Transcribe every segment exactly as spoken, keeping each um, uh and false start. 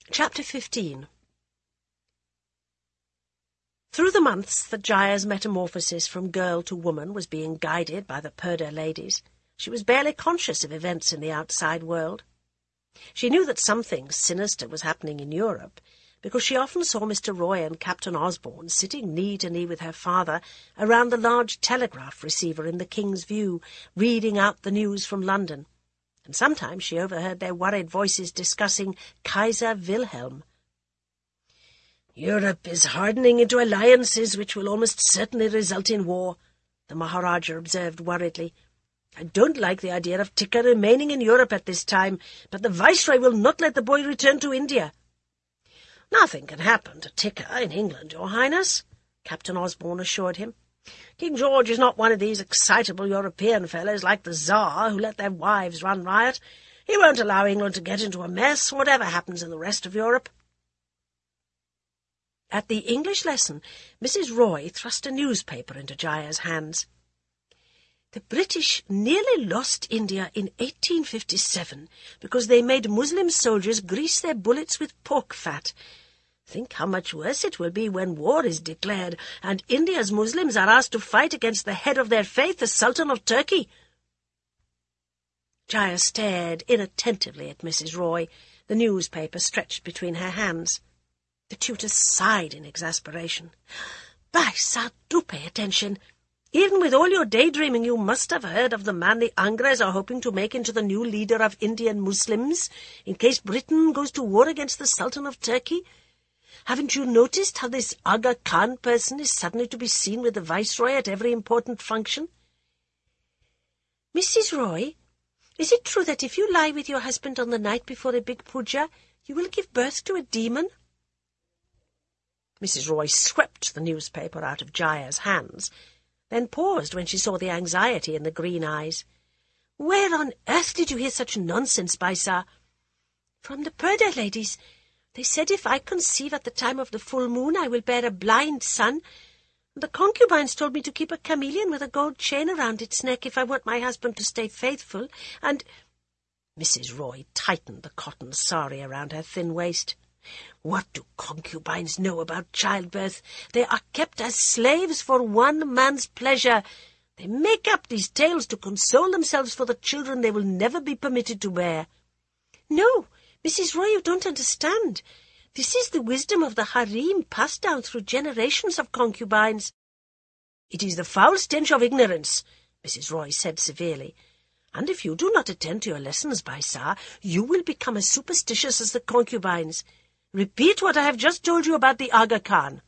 Chapter fifteen. Through the months that Jaya's metamorphosis from girl to woman was being guided by the Purdah ladies, she was barely conscious of events in the outside world. She knew that something sinister was happening in Europe, because she often saw Mister Roy and Captain Osborne sitting knee to knee with her father around the large telegraph receiver in the King's View, reading out the news from London, and sometimes she overheard their worried voices discussing Kaiser Wilhelm. "Europe is hardening into alliances which will almost certainly result in war," the Maharaja observed worriedly. "I don't like the idea of Tikka remaining in Europe at this time, but the Viceroy will not let the boy return to India." "Nothing can happen to Tikka in England, Your Highness," Captain Osborne assured him. "King George is not one of these excitable European fellows like the Tsar who let their wives run riot. He won't allow England to get into a mess, whatever happens in the rest of Europe." At the English lesson, Missus Roy thrust a newspaper into Jaya's hands. "The British nearly lost India in eighteen fifty-seven because they made Muslim soldiers grease their bullets with pork fat. Think how much worse it will be when war is declared and India's Muslims are asked to fight against the head of their faith, the Sultan of Turkey." Jaya stared inattentively at Missus Roy, the newspaper stretched between her hands. The tutor sighed in exasperation. "Bhai Sah, do pay attention. Even with all your daydreaming, you must have heard of the man the Angres are hoping to make into the new leader of Indian Muslims, in case Britain goes to war against the Sultan of Turkey. Haven't you noticed how this Aga Khan person is suddenly to be seen with the Viceroy at every important function?" "Missus Roy, is it true that if you lie with your husband on the night before a big puja, you will give birth to a demon?" Missus Roy swept the newspaper out of Jaya's hands, then paused when she saw the anxiety in the green eyes. "Where on earth did you hear such nonsense, Bhai Sah?" "From the Purdah ladies. They said if I conceive at the time of the full moon, I will bear a blind son. The concubines told me to keep a chameleon with a gold chain around its neck if I want my husband to stay faithful, and—" Missus Roy tightened the cotton sari around her thin waist. "What do concubines know about childbirth? They are kept as slaves for one man's pleasure. They make up these tales to console themselves for the children they will never be permitted to bear." "No, Missus Roy, you don't understand. This is the wisdom of the harem passed down through generations of concubines." "It is the foul stench of ignorance," Missus Roy said severely. "And if you do not attend to your lessons, Bhai Sah, you will become as superstitious as the concubines. Repeat what I have just told you about the Aga Khan."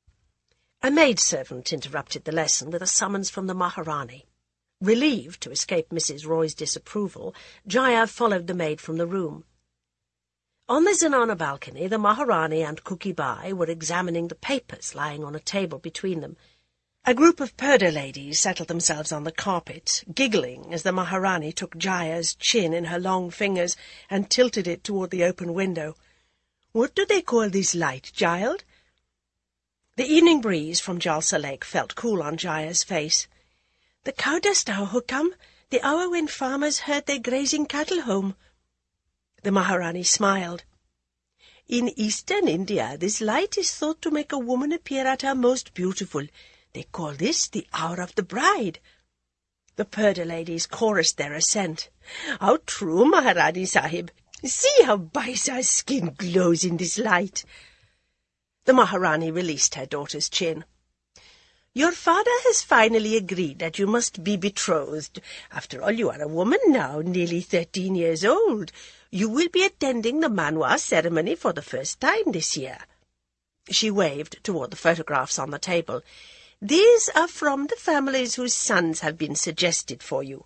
A maidservant interrupted the lesson with a summons from the Maharani. Relieved to escape Missus Roy's disapproval, Jaya followed the maid from the room. On the zenana balcony, the Maharani and Kuki Bai were examining the papers lying on a table between them. A group of Purdah ladies settled themselves on the carpet, giggling as the Maharani took Jaya's chin in her long fingers and tilted it toward the open window. "What do they call this light, child?" The evening breeze from Jalsa Lake felt cool on Jaya's face. "The cow dust hour, Hukam, the hour when farmers herd their grazing cattle home." The Maharani smiled. "In eastern India, this light is thought to make a woman appear at her most beautiful. They call this the hour of the bride." The Purdah ladies chorused their assent. "How true, Maharani Sahib! See how Bhai Sah's skin glows in this light." The Maharani released her daughter's chin. "Your father has finally agreed that you must be betrothed. After all, you are a woman now, nearly thirteen years old. You will be attending the Manwa ceremony for the first time this year." She waved toward the photographs on the table. "These are from the families whose sons have been suggested for you."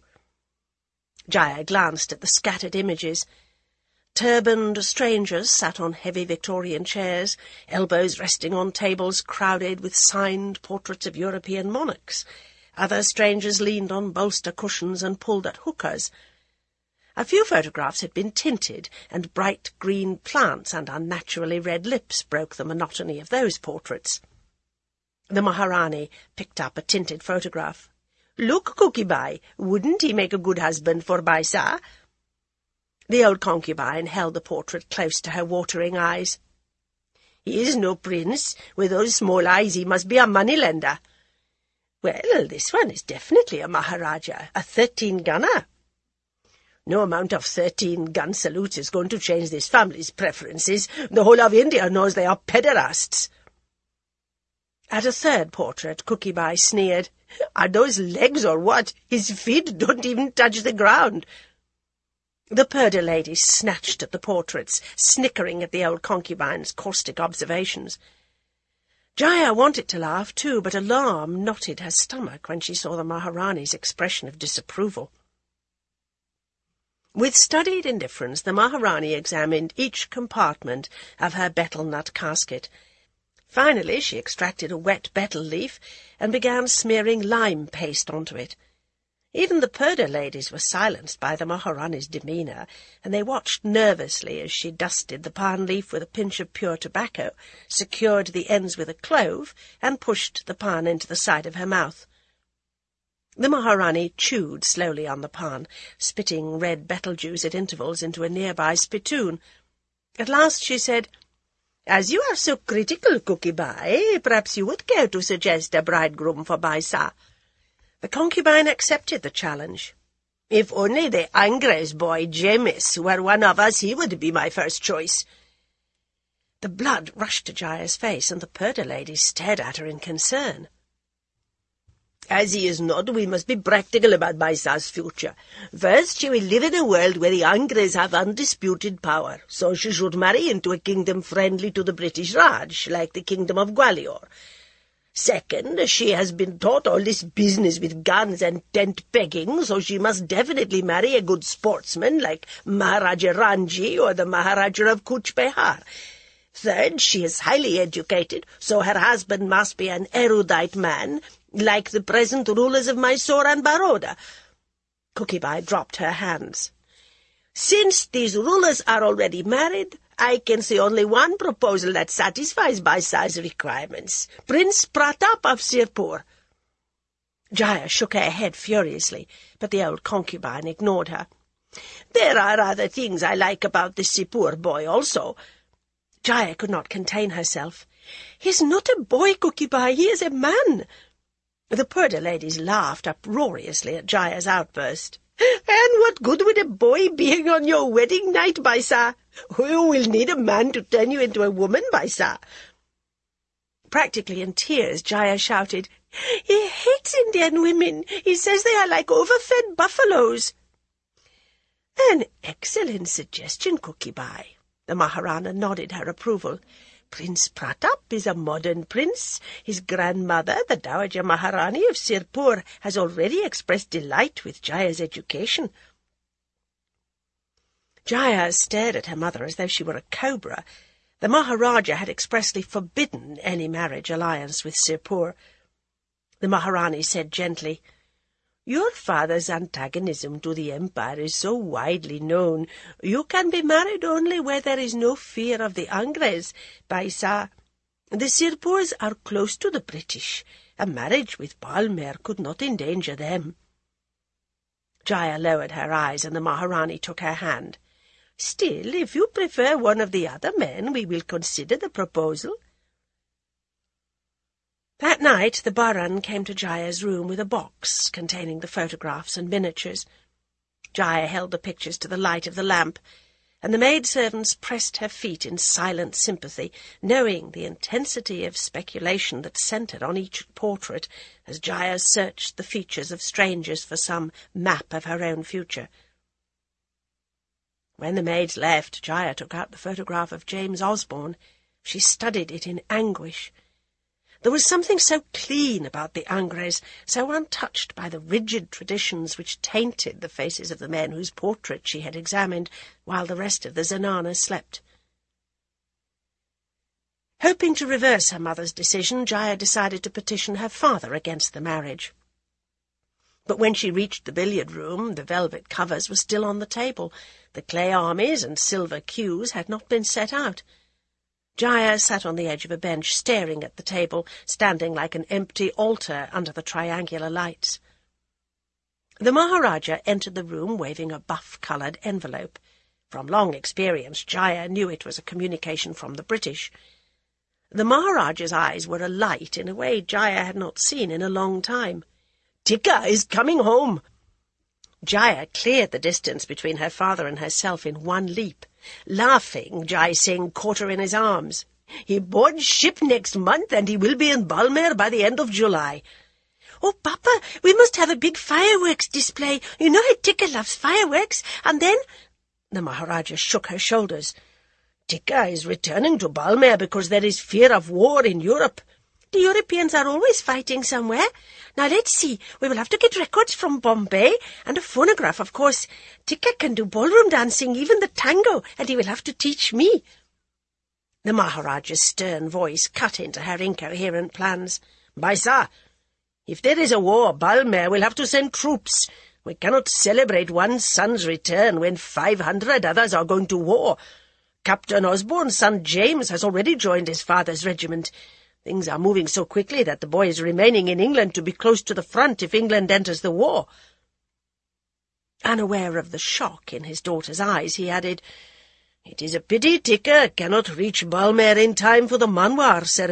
Jaya glanced at the scattered images. Turbaned strangers sat on heavy Victorian chairs, elbows resting on tables crowded with signed portraits of European monarchs. Other strangers leaned on bolster cushions and pulled at hookahs. A few photographs had been tinted, and bright green plants and unnaturally red lips broke the monotony of those portraits. The Maharani picked up a tinted photograph. "Look, Kuki Bai, wouldn't he make a good husband for Bhai Sah?" The old concubine held the portrait close to her watering eyes. "He is no prince. With those small eyes he must be a moneylender." "Well, this one is definitely a Maharaja, a thirteen-gunner." "No amount of thirteen-gun salutes is going to change this family's preferences. The whole of India knows they are pederasts." At a third portrait, Cookie Bai sneered. "Are those legs or what? His feet don't even touch the ground." The Purdah lady snatched at the portraits, snickering at the old concubine's caustic observations. Jaya wanted to laugh too, but alarm knotted her stomach when she saw the Maharani's expression of disapproval. With studied indifference, the Maharani examined each compartment of her betel nut casket. Finally, she extracted a wet betel leaf and began smearing lime paste onto it. Even the Purdah ladies were silenced by the Maharani's demeanour, and they watched nervously as she dusted the pan leaf with a pinch of pure tobacco, secured the ends with a clove, and pushed the pan into the side of her mouth. The Maharani chewed slowly on the pan, spitting red betel juice at intervals into a nearby spittoon. At last she said, "As you are so critical, Cookie Bai, perhaps you would care to suggest a bridegroom for Baisa." The concubine accepted the challenge. "If only the Angres boy, Jamis, were one of us, he would be my first choice." The blood rushed to Jaya's face, and the Purdah lady stared at her in concern. "As he is not, we must be practical about Baisa's future. First, she will live in a world where the Angres have undisputed power, so she should marry into a kingdom friendly to the British Raj, like the kingdom of Gwalior. Second, she has been taught all this business with guns and tent-pegging, so she must definitely marry a good sportsman like Maharaja Ranji or the Maharaja of Cooch Behar. Third, she is highly educated, so her husband must be an erudite man, like the present rulers of Mysore and Baroda." Cookie Bai dropped her hands. "Since these rulers are already married, I can see only one proposal that satisfies Baisa's requirements. Prince Pratap of Sirpur." Jaya shook her head furiously, but the old concubine ignored her. "There are other things I like about the Sirpur boy also." Jaya could not contain herself. "He's not a boy, Cookie Bai, he is a man." The Purdah ladies laughed uproariously at Jaya's outburst. "And what good would a boy being on your wedding night, Baisa? You will need a man to turn you into a woman, Baisa." Practically in tears, Jaya shouted, "He hates Indian women. He says they are like overfed buffaloes." "An excellent suggestion, Cookie Bai." The Maharana nodded her approval. "Prince Pratap is a modern prince. His grandmother, the Dowager Maharani of Sirpur, has already expressed delight with Jaya's education." Jaya stared at her mother as though she were a cobra. The Maharaja had expressly forbidden any marriage alliance with Sirpur. The Maharani said gently, "Your father's antagonism to the empire is so widely known. You can be married only where there is no fear of the Angres, Baisa. The Sirpurs are close to the British. A marriage with Balmer could not endanger them." Jaya lowered her eyes, and the Maharani took her hand. "Still, if you prefer one of the other men, we will consider the proposal." That night the Baran came to Jaya's room with a box containing the photographs and miniatures. Jaya held the pictures to the light of the lamp, and the maidservants pressed her feet in silent sympathy, knowing the intensity of speculation that centred on each portrait as Jaya searched the features of strangers for some map of her own future. When the maids left, Jaya took out the photograph of James Osborne. She studied it in anguish. There was something so clean about the Angres, so untouched by the rigid traditions which tainted the faces of the men whose portraits she had examined, while the rest of the Zenanas slept. Hoping to reverse her mother's decision, Jaya decided to petition her father against the marriage. But when she reached the billiard-room, the velvet covers were still on the table. The clay armies and silver cues had not been set out. Jaya sat on the edge of a bench, staring at the table, standing like an empty altar under the triangular lights. The Maharaja entered the room waving a buff-coloured envelope. From long experience, Jaya knew it was a communication from the British. The Maharaja's eyes were alight in a way Jaya had not seen in a long time. "Tikka is coming home!" Jaya cleared the distance between her father and herself in one leap. Laughing, Jai Singh caught her in his arms. "He boards ship next month, and he will be in Balmer by the end of July." "Oh, Papa, we must have a big fireworks display. You know how Tikka loves fireworks. And then—" The Maharaja shook her shoulders. "Tikka is returning to Balmer because there is fear of war in Europe." "The Europeans are always fighting somewhere. Now, let's see. We will have to get records from Bombay, and a phonograph, of course. Tikka can do ballroom dancing, even the tango, and he will have to teach me." The Maharaja's stern voice cut into her incoherent plans. "Baisa, if there is a war, Balmer will have to send troops. We cannot celebrate one son's return when five hundred others are going to war. Captain Osborne's son James has already joined his father's regiment. Things are moving so quickly that the boy is remaining in England to be close to the front if England enters the war." Unaware of the shock in his daughter's eyes, he added, "It is a pity Tikka cannot reach Balmer in time for the Manwar ceremony."